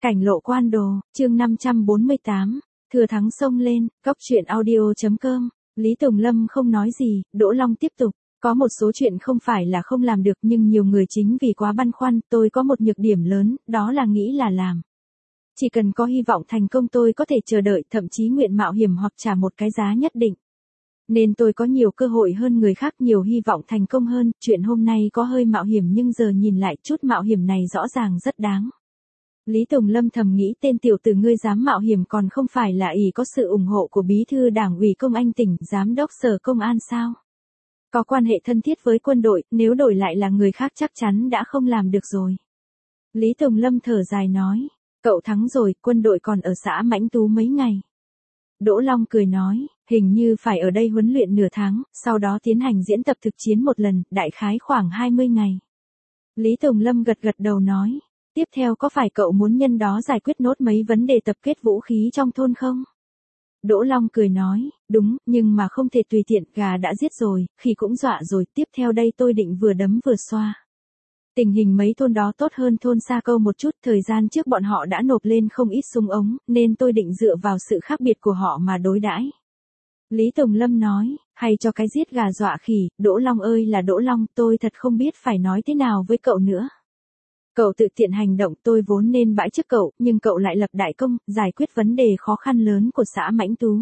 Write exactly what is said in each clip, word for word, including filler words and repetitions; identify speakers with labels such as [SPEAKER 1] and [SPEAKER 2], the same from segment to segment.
[SPEAKER 1] Cảnh lộ quan đồ, chương năm trăm bốn mươi tám, thừa thắng xông lên, cóc truyện audio chấm com. Lý Tùng Lâm không nói gì, Đỗ Long tiếp tục. Có một số chuyện không phải là không làm được nhưng nhiều người chính vì quá băn khoăn, tôi có một nhược điểm lớn, đó là nghĩ là làm. Chỉ cần có hy vọng thành công tôi có thể chờ đợi, thậm chí nguyện mạo hiểm hoặc trả một cái giá nhất định. Nên tôi có nhiều cơ hội hơn người khác, nhiều hy vọng thành công hơn, chuyện hôm nay có hơi mạo hiểm nhưng giờ nhìn lại chút mạo hiểm này rõ ràng rất đáng. Lý Tùng Lâm thầm nghĩ tên tiểu tử ngươi dám mạo hiểm còn không phải là ỷ có sự ủng hộ của bí thư đảng ủy công an tỉnh, giám đốc sở công an sao? Có quan hệ thân thiết với quân đội, nếu đổi lại là người khác chắc chắn đã không làm được rồi. Lý Tùng Lâm thở dài nói, cậu thắng rồi, quân đội còn ở xã Mãnh Tú mấy ngày. Đỗ Long cười nói, hình như phải ở đây huấn luyện nửa tháng, sau đó tiến hành diễn tập thực chiến một lần, đại khái khoảng hai mươi ngày. Lý Tùng Lâm gật gật đầu nói, tiếp theo có phải cậu muốn nhân đó giải quyết nốt mấy vấn đề tập kết vũ khí trong thôn không? Đỗ Long cười nói, đúng, nhưng mà không thể tùy tiện, gà đã giết rồi, khỉ cũng dọa rồi, tiếp theo đây tôi định vừa đấm vừa xoa. Tình hình mấy thôn đó tốt hơn thôn Sa Câu một chút, thời gian trước bọn họ đã nộp lên không ít súng ống, nên tôi định dựa vào sự khác biệt của họ mà đối đãi. Lý Tùng Lâm nói, hay cho cái giết gà dọa khỉ, Đỗ Long ơi là Đỗ Long, tôi thật không biết phải nói thế nào với cậu nữa. Cậu tự tiện hành động, tôi vốn nên bãi chức cậu, nhưng cậu lại lập đại công, giải quyết vấn đề khó khăn lớn của xã Mãnh Tú.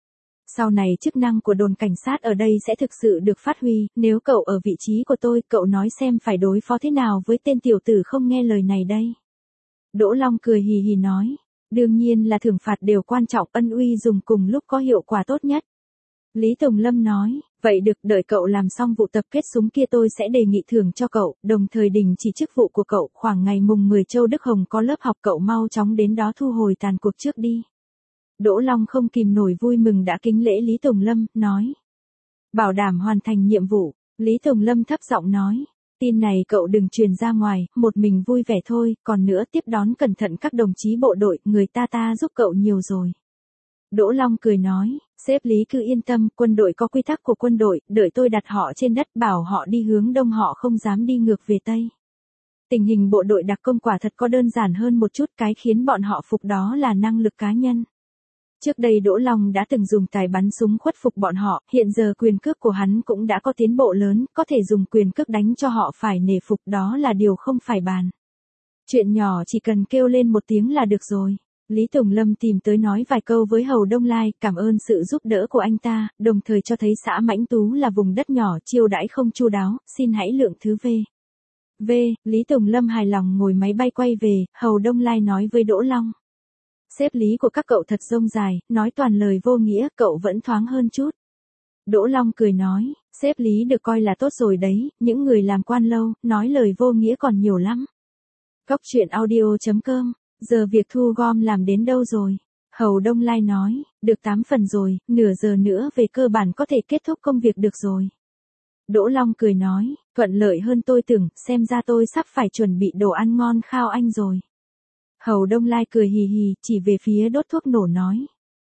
[SPEAKER 1] Sau này chức năng của đồn cảnh sát ở đây sẽ thực sự được phát huy, nếu cậu ở vị trí của tôi, cậu nói xem phải đối phó thế nào với tên tiểu tử không nghe lời này đây. Đỗ Long cười hì hì nói, đương nhiên là thưởng phạt đều quan trọng, ân uy dùng cùng lúc có hiệu quả tốt nhất. Lý Tùng Lâm nói, vậy được, đợi cậu làm xong vụ tập kết súng kia tôi sẽ đề nghị thưởng cho cậu, đồng thời đình chỉ chức vụ của cậu, khoảng ngày mùng mười Châu Đức Hồng có lớp học, cậu mau chóng đến đó thu hồi tàn cuộc trước đi. Đỗ Long không kìm nổi vui mừng đã kính lễ Lý Tùng Lâm, nói. Bảo đảm hoàn thành nhiệm vụ, Lý Tùng Lâm thấp giọng nói, tin này cậu đừng truyền ra ngoài, một mình vui vẻ thôi, còn nữa tiếp đón cẩn thận các đồng chí bộ đội, người ta ta giúp cậu nhiều rồi. Đỗ Long cười nói, sếp Lý cứ yên tâm, quân đội có quy tắc của quân đội, đợi tôi đặt họ trên đất bảo họ đi hướng đông họ không dám đi ngược về tây. Tình hình bộ đội đặc công quả thật có đơn giản hơn một chút, cái khiến bọn họ phục đó là năng lực cá nhân. Trước đây Đỗ Long đã từng dùng tài bắn súng khuất phục bọn họ, hiện giờ quyền cước của hắn cũng đã có tiến bộ lớn, có thể dùng quyền cước đánh cho họ phải nể phục, đó là điều không phải bàn. Chuyện nhỏ chỉ cần kêu lên một tiếng là được rồi. Lý Tùng Lâm tìm tới nói vài câu với Hầu Đông Lai, cảm ơn sự giúp đỡ của anh ta, đồng thời cho thấy xã Mãnh Tú là vùng đất nhỏ, chiêu đãi không chu đáo, xin hãy lượng thứ V. V, Lý Tùng Lâm hài lòng ngồi máy bay quay về, Hầu Đông Lai nói với Đỗ Long. Sếp Lý của các cậu thật rông dài, nói toàn lời vô nghĩa, cậu vẫn thoáng hơn chút. Đỗ Long cười nói, sếp Lý được coi là tốt rồi đấy, những người làm quan lâu, nói lời vô nghĩa còn nhiều lắm. Cóc truyện audio chấm com. Giờ việc thu gom làm đến đâu rồi? Hầu Đông Lai nói, được tám phần rồi, nửa giờ nữa về cơ bản có thể kết thúc công việc được rồi. Đỗ Long cười nói, thuận lợi hơn tôi tưởng, xem ra tôi sắp phải chuẩn bị đồ ăn ngon khao anh rồi. Hầu Đông Lai cười hì hì, chỉ về phía đốt thuốc nổ nói.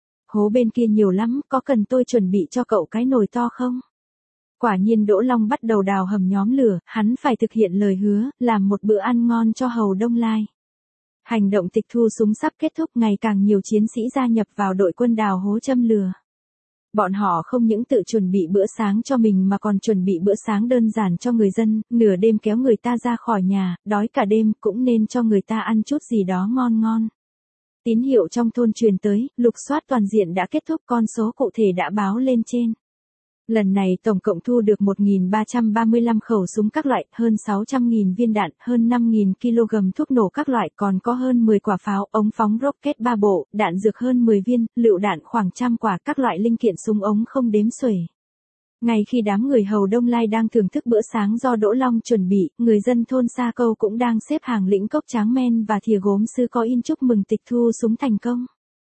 [SPEAKER 1] Hố bên kia nhiều lắm, có cần tôi chuẩn bị cho cậu cái nồi to không? Quả nhiên Đỗ Long bắt đầu đào hầm nhóm lửa, hắn phải thực hiện lời hứa, làm một bữa ăn ngon cho Hầu Đông Lai. Hành động tịch thu súng sắp kết thúc, ngày càng nhiều chiến sĩ gia nhập vào đội quân đào hố châm lửa. Bọn họ không những tự chuẩn bị bữa sáng cho mình mà còn chuẩn bị bữa sáng đơn giản cho người dân, nửa đêm kéo người ta ra khỏi nhà, đói cả đêm cũng nên cho người ta ăn chút gì đó ngon ngon. Tín hiệu trong thôn truyền tới, lục soát toàn diện đã kết thúc, con số cụ thể đã báo lên trên. Lần này tổng cộng thu được một nghìn ba trăm ba mươi lăm khẩu súng các loại, hơn sáu trăm nghìn viên đạn, hơn năm nghìn ki lô gam thuốc nổ các loại, còn có hơn mười quả pháo, ống phóng rocket ba bộ, đạn dược hơn mười viên, lựu đạn khoảng trăm quả, các loại linh kiện súng ống không đếm xuể. Ngay khi đám người Hầu Đông Lai đang thưởng thức bữa sáng do Đỗ Long chuẩn bị, người dân thôn Sa Câu cũng đang xếp hàng lĩnh cốc tráng men và thìa gốm sứ có in chúc mừng tịch thu súng thành công.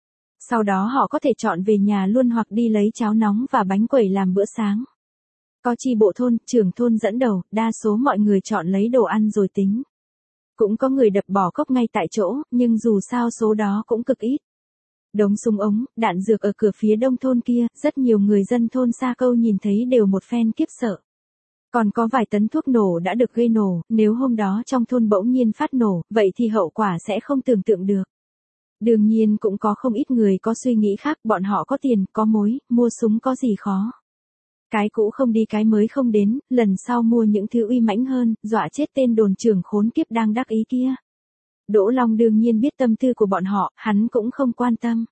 [SPEAKER 1] Sau đó họ có thể chọn về nhà luôn hoặc đi lấy cháo nóng và bánh quẩy làm bữa sáng. Có chi bộ thôn, trưởng thôn dẫn đầu, đa số mọi người chọn lấy đồ ăn rồi tính. Cũng có người đập bỏ cốc ngay tại chỗ, nhưng dù sao số đó cũng cực ít. Đống súng ống, đạn dược ở cửa phía đông thôn kia, rất nhiều người dân thôn Sa Câu nhìn thấy đều một phen khiếp sợ. Còn có vài tấn thuốc nổ đã được gây nổ, nếu hôm đó trong thôn bỗng nhiên phát nổ, vậy thì hậu quả sẽ không tưởng tượng được. Đương nhiên cũng có không ít người có suy nghĩ khác, bọn họ có tiền, có mối, mua súng có gì khó. Cái cũ không đi cái mới không đến, lần sau mua những thứ uy mãnh hơn, dọa chết tên đồn trưởng khốn kiếp đang đắc ý kia. Đỗ Long đương nhiên biết tâm tư của bọn họ, hắn cũng không quan tâm.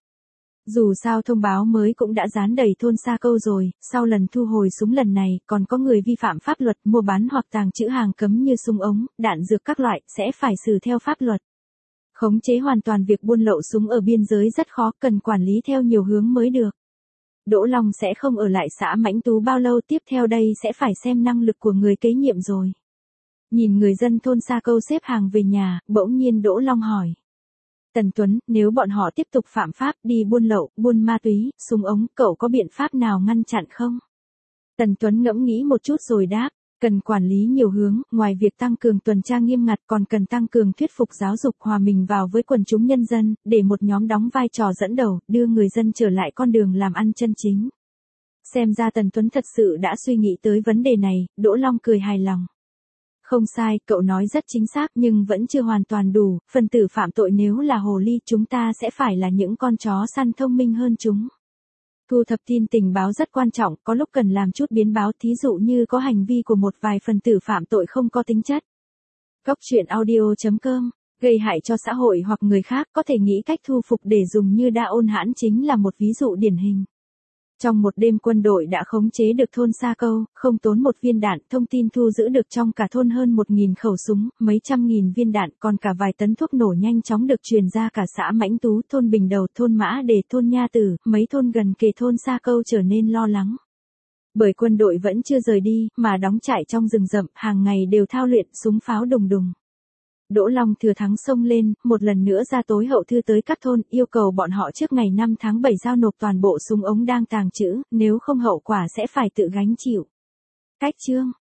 [SPEAKER 1] Dù sao thông báo mới cũng đã dán đầy thôn Sa Câu rồi, sau lần thu hồi súng lần này, còn có người vi phạm pháp luật mua bán hoặc tàng trữ hàng cấm như súng ống, đạn dược các loại, sẽ phải xử theo pháp luật. Khống chế hoàn toàn việc buôn lậu súng ở biên giới rất khó, cần quản lý theo nhiều hướng mới được. Đỗ Long sẽ không ở lại xã Mãnh Tú bao lâu, tiếp theo đây sẽ phải xem năng lực của người kế nhiệm rồi. Nhìn người dân thôn Sa Câu xếp hàng về nhà, bỗng nhiên Đỗ Long hỏi. Tần Tuấn, nếu bọn họ tiếp tục phạm pháp, đi buôn lậu, buôn ma túy, súng ống, cậu có biện pháp nào ngăn chặn không? Tần Tuấn ngẫm nghĩ một chút rồi đáp, cần quản lý nhiều hướng, ngoài việc tăng cường tuần tra nghiêm ngặt còn cần tăng cường thuyết phục giáo dục hòa mình vào với quần chúng nhân dân, để một nhóm đóng vai trò dẫn đầu, đưa người dân trở lại con đường làm ăn chân chính. Xem ra Tần Tuấn thật sự đã suy nghĩ tới vấn đề này, Đỗ Long cười hài lòng. Không sai, cậu nói rất chính xác nhưng vẫn chưa hoàn toàn đủ, phần tử phạm tội nếu là hồ ly chúng ta sẽ phải là những con chó săn thông minh hơn chúng. Thu thập tin tình báo rất quan trọng, có lúc cần làm chút biến báo, thí dụ như có hành vi của một vài phần tử phạm tội không có tính chất. Góc truyện audio chấm com, gây hại cho xã hội hoặc người khác, có thể nghĩ cách thu phục để dùng như đa ôn hãn chính là một ví dụ điển hình. Trong một đêm quân đội đã khống chế được thôn Sa Câu, không tốn một viên đạn, thông tin thu giữ được trong cả thôn hơn một nghìn khẩu súng, mấy trăm nghìn viên đạn, còn cả vài tấn thuốc nổ nhanh chóng được truyền ra cả xã Mãnh Tú, thôn Bình Đầu, thôn Mã Đề, thôn Nha Tử, mấy thôn gần kề thôn Sa Câu trở nên lo lắng. Bởi quân đội vẫn chưa rời đi, mà đóng trại trong rừng rậm, hàng ngày đều thao luyện súng pháo đùng đùng. Đỗ Long thừa thắng xông lên, một lần nữa ra tối hậu thư tới các thôn, yêu cầu bọn họ trước ngày năm tháng bảy giao nộp toàn bộ súng ống đang tàng trữ, nếu không hậu quả sẽ phải tự gánh chịu. Cách chương